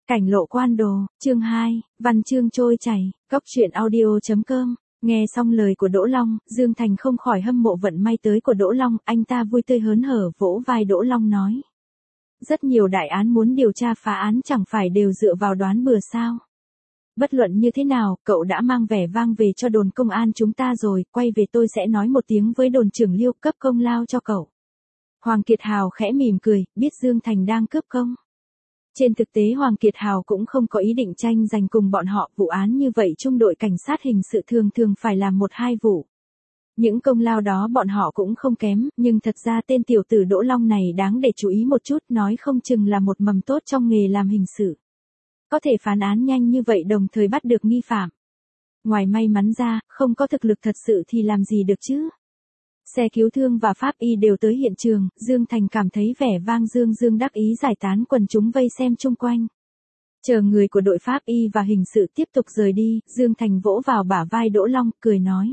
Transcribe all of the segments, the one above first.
Cảnh lộ quan đồ, chương 2, văn chương trôi chảy, cốc truyện audio.com. Nghe xong lời của Đỗ Long, Dương Thành không khỏi hâm mộ vận may tới của Đỗ Long, anh ta vui tươi hớn hở vỗ vai Đỗ Long nói. Rất nhiều đại án muốn điều tra phá án chẳng phải đều dựa vào đoán bừa sao. Bất luận như thế nào, cậu đã mang vẻ vang về cho đồn công an chúng ta rồi, quay về tôi sẽ nói một tiếng với đồn trưởng Liêu cấp công lao cho cậu. Hoàng Kiệt Hào khẽ mỉm cười, biết Dương Thành đang cướp công. Trên thực tế Hoàng Kiệt Hào cũng không có ý định tranh giành cùng bọn họ, vụ án như vậy trung đội cảnh sát hình sự thường phải làm 1-2 vụ. Những công lao đó bọn họ cũng không kém, nhưng thật ra tên tiểu tử Đỗ Long này đáng để chú ý một chút, nói không chừng là một mầm tốt trong nghề làm hình sự. Có thể phán án nhanh như vậy đồng thời bắt được nghi phạm. Ngoài may mắn ra, không có thực lực thật sự thì làm gì được chứ. Xe cứu thương và pháp y đều tới hiện trường, Dương Thành cảm thấy vẻ vang dương đắc ý giải tán quần chúng vây xem chung quanh. Chờ người của đội pháp y và hình sự tiếp tục rời đi, Dương Thành vỗ vào bả vai Đỗ Long, cười nói.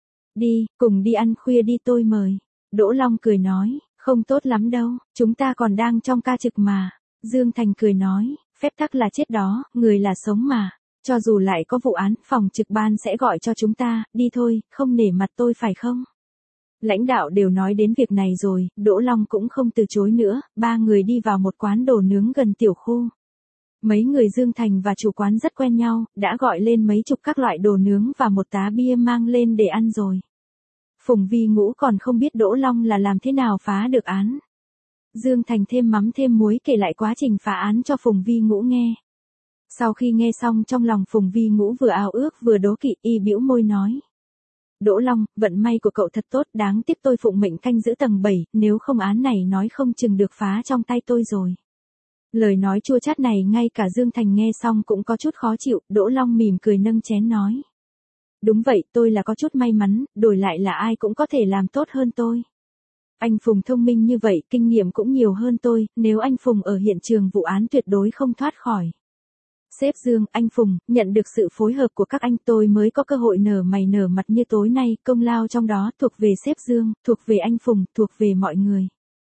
Đi, cùng đi ăn khuya đi tôi mời. Đỗ Long cười nói, không tốt lắm đâu, chúng ta còn đang trong ca trực mà. Dương Thành cười nói, phép tắc là chết đó, người là sống mà. Cho dù lại có vụ án, phòng trực ban sẽ gọi cho chúng ta, đi thôi, không nể mặt tôi phải không? Lãnh đạo đều nói đến việc này rồi, Đỗ Long cũng không từ chối nữa, ba người đi vào một quán đồ nướng gần tiểu khu. Mấy người Dương Thành và chủ quán rất quen nhau, đã gọi lên mấy chục các loại đồ nướng và một tá bia mang lên để ăn rồi. Phùng Vi Ngũ còn không biết Đỗ Long là làm thế nào phá được án. Dương Thành thêm mắm thêm muối kể lại quá trình phá án cho Phùng Vi Ngũ nghe. Sau khi nghe xong trong lòng Phùng Vi Ngũ vừa ao ước vừa đố kỵ, y bĩu môi nói. Đỗ Long, vận may của cậu thật tốt, đáng tiếc tôi phụng mệnh canh giữ tầng 7, nếu không án này nói không chừng được phá trong tay tôi rồi. Lời nói chua chát này ngay cả Dương Thành nghe xong cũng có chút khó chịu, Đỗ Long mỉm cười nâng chén nói. Đúng vậy, tôi là có chút may mắn, đổi lại là ai cũng có thể làm tốt hơn tôi. Anh Phùng thông minh như vậy, kinh nghiệm cũng nhiều hơn tôi, nếu anh Phùng ở hiện trường vụ án tuyệt đối không thoát khỏi. Sếp Dương, anh Phùng, nhận được sự phối hợp của các anh tôi mới có cơ hội nở mày nở mặt như tối nay, công lao trong đó thuộc về sếp Dương, thuộc về anh Phùng, thuộc về mọi người.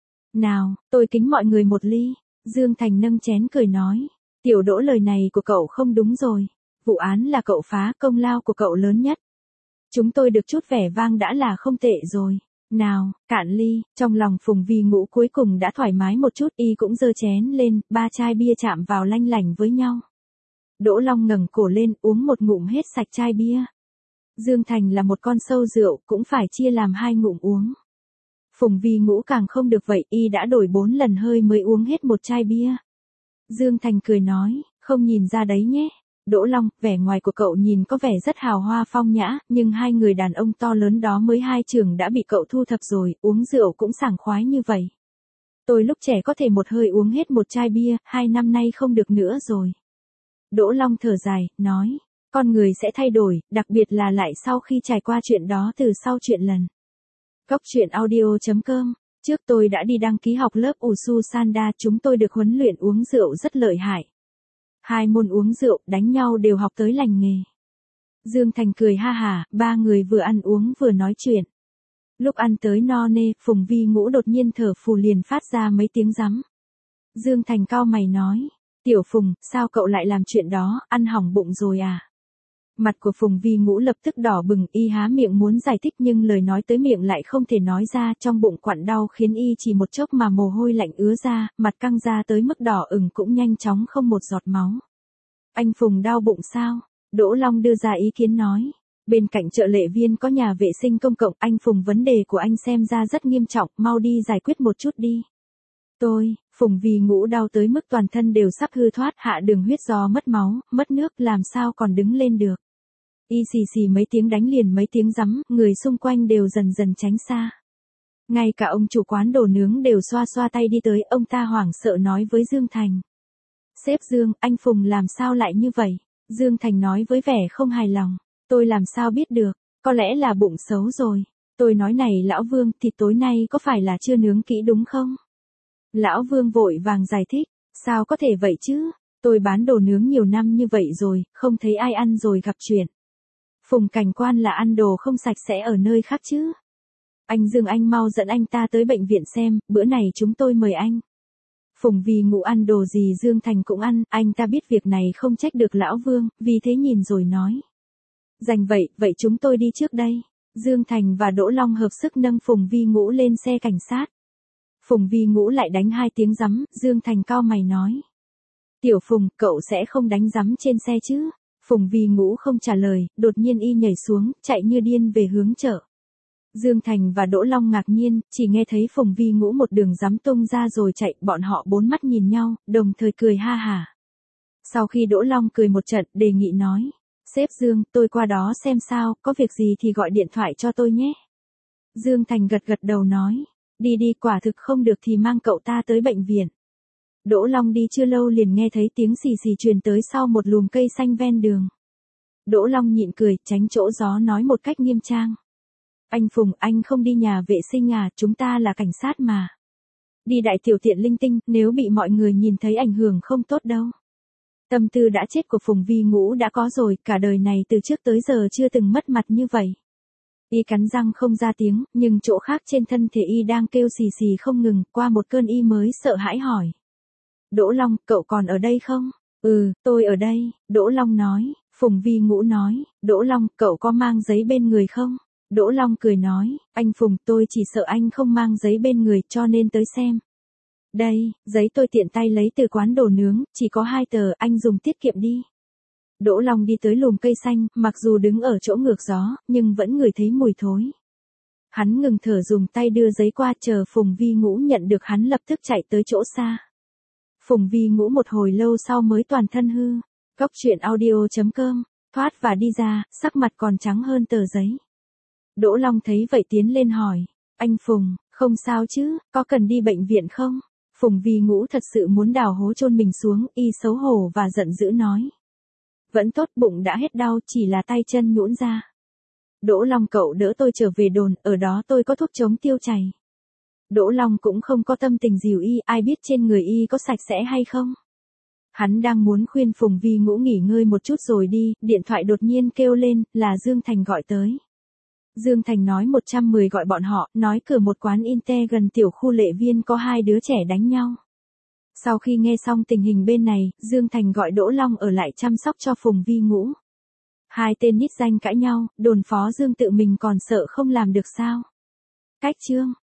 Nào, tôi kính mọi người một ly. Dương Thành nâng chén cười nói. Tiểu Đỗ, lời này của cậu không đúng rồi. Vụ án là cậu phá, công lao của cậu lớn nhất. Chúng tôi được chút vẻ vang đã là không tệ rồi. Nào, cạn ly. Trong lòng Phùng Vi Ngũ cuối cùng đã thoải mái một chút, y cũng giơ chén lên, 3 chai bia chạm vào lanh lảnh với nhau. Đỗ Long ngẩng cổ lên, uống một ngụm hết sạch chai bia. Dương Thành là một con sâu rượu, cũng phải chia làm 2 ngụm uống. Phùng Vi Ngũ càng không được vậy, y đã đổi 4 lần hơi mới uống hết một chai bia. Dương Thành cười nói, không nhìn ra đấy nhé. Đỗ Long, vẻ ngoài của cậu nhìn có vẻ rất hào hoa phong nhã, nhưng 2 người đàn ông to lớn đó mới 2 trường đã bị cậu thu thập rồi, uống rượu cũng sảng khoái như vậy. Tôi lúc trẻ có thể một hơi uống hết một chai bia, 2 năm nay không được nữa rồi. Đỗ Long thở dài, nói, con người sẽ thay đổi, đặc biệt là lại sau khi trải qua chuyện đó từ sau chuyện lần. Cốc truyện audio.com, trước tôi đã đi đăng ký học lớp Wushu Sanda, chúng tôi được huấn luyện uống rượu rất lợi hại. 2 môn uống rượu, đánh nhau đều học tới lành nghề. Dương Thành cười ha hả, 3 người vừa ăn uống vừa nói chuyện. Lúc ăn tới no nê, Phùng Vi Ngũ đột nhiên thở phù liền phát ra mấy tiếng rắm. Dương Thành cau mày nói. Tiểu Phùng, sao cậu lại làm chuyện đó, ăn hỏng bụng rồi à? Mặt của Phùng Vi Ngũ lập tức đỏ bừng, y há miệng muốn giải thích nhưng lời nói tới miệng lại không thể nói ra, trong bụng quặn đau khiến y chỉ một chốc mà mồ hôi lạnh ứa ra, mặt căng ra tới mức đỏ ửng cũng nhanh chóng không một giọt máu. Anh Phùng đau bụng sao? Đỗ Long đưa ra ý kiến nói. Bên cạnh chợ Lệ Viên có nhà vệ sinh công cộng, anh Phùng vấn đề của anh xem ra rất nghiêm trọng, mau đi giải quyết một chút đi. Phùng Vi Ngũ đau tới mức toàn thân đều sắp hư thoát, hạ đường huyết do mất máu, mất nước, làm sao còn đứng lên được. Y xì xì mấy tiếng đánh liền mấy tiếng rắm, người xung quanh đều dần dần tránh xa. Ngay cả ông chủ quán đồ nướng đều xoa xoa tay đi tới, ông ta hoảng sợ nói với Dương Thành. Sếp Dương, anh Phùng làm sao lại như vậy? Dương Thành nói với vẻ không hài lòng. Tôi làm sao biết được, có lẽ là bụng xấu rồi. Tôi nói này lão Vương, thịt tối nay có phải là chưa nướng kỹ đúng không? Lão Vương vội vàng giải thích, sao có thể vậy chứ, tôi bán đồ nướng nhiều năm như vậy rồi, không thấy ai ăn rồi gặp chuyện. Phùng cảnh quan là ăn đồ không sạch sẽ ở nơi khác chứ. Anh Dương, anh mau dẫn anh ta tới bệnh viện xem, bữa này chúng tôi mời anh. Phùng Vi Ngũ ăn đồ gì Dương Thành cũng ăn, anh ta biết việc này không trách được lão Vương, vì thế nhìn rồi nói. Dành vậy chúng tôi đi trước đây. Dương Thành và Đỗ Long hợp sức nâng Phùng Vi Ngũ lên xe cảnh sát. Phùng Vi Ngũ lại đánh 2 tiếng giấm, Dương Thành cau mày nói. Tiểu Phùng, cậu sẽ không đánh giấm trên xe chứ? Phùng Vi Ngũ không trả lời, đột nhiên y nhảy xuống, chạy như điên về hướng chợ. Dương Thành và Đỗ Long ngạc nhiên, chỉ nghe thấy Phùng Vi Ngũ một đường giấm tung ra rồi chạy, bọn họ 4 mắt nhìn nhau, đồng thời cười ha hả. Sau khi Đỗ Long cười một trận, đề nghị nói. Sếp Dương, tôi qua đó xem sao, có việc gì thì gọi điện thoại cho tôi nhé. Dương Thành gật gật đầu nói. Đi quả thực không được thì mang cậu ta tới bệnh viện. Đỗ Long đi chưa lâu liền nghe thấy tiếng xì xì truyền tới sau một lùm cây xanh ven đường. Đỗ Long nhịn cười, tránh chỗ gió nói một cách nghiêm trang. Anh Phùng, anh không đi nhà vệ sinh à, chúng ta là cảnh sát mà. Đi đại tiểu tiện linh tinh, nếu bị mọi người nhìn thấy ảnh hưởng không tốt đâu. Tâm tư đã chết của Phùng Vi Ngũ đã có rồi, cả đời này từ trước tới giờ chưa từng mất mặt như vậy. Y cắn răng không ra tiếng, nhưng chỗ khác trên thân thể y đang kêu xì xì không ngừng, qua một cơn y mới sợ hãi hỏi. Đỗ Long, cậu còn ở đây không? Ừ, tôi ở đây, Đỗ Long nói. Phùng Vi Ngũ nói, Đỗ Long, cậu có mang giấy bên người không? Đỗ Long cười nói, anh Phùng, tôi chỉ sợ anh không mang giấy bên người cho nên tới xem. Đây, giấy tôi tiện tay lấy từ quán đồ nướng, chỉ có 2 tờ, anh dùng tiết kiệm đi. Đỗ Long đi tới lùm cây xanh, mặc dù đứng ở chỗ ngược gió, nhưng vẫn ngửi thấy mùi thối. Hắn ngừng thở dùng tay đưa giấy qua, chờ Phùng Vi Ngũ nhận được hắn lập tức chạy tới chỗ xa. Phùng Vi Ngũ một hồi lâu sau mới toàn thân hư. Góc truyện audio.com, thoát và đi ra, sắc mặt còn trắng hơn tờ giấy. Đỗ Long thấy vậy tiến lên hỏi. Anh Phùng, không sao chứ, có cần đi bệnh viện không? Phùng Vi Ngũ thật sự muốn đào hố chôn mình xuống, y xấu hổ và giận dữ nói. Vẫn tốt, bụng đã hết đau, chỉ là tay chân nhũn ra. Đỗ Long, cậu đỡ tôi trở về đồn, ở đó tôi có thuốc chống tiêu chảy. Đỗ Long cũng không có tâm tình dìu y, ai biết trên người y có sạch sẽ hay không. Hắn đang muốn khuyên Phùng Vi Ngũ nghỉ ngơi một chút rồi đi, điện thoại đột nhiên kêu lên, là Dương Thành gọi tới. Dương Thành nói 110 gọi bọn họ, nói cửa một quán Inter gần tiểu khu Lệ Viên có 2 đứa trẻ đánh nhau. Sau khi nghe xong tình hình bên này, Dương Thành gọi Đỗ Long ở lại chăm sóc cho Phùng Vi Ngũ. 2 tên nít danh cãi nhau, đồn phó Dương tự mình còn sợ không làm được sao. Cách chương.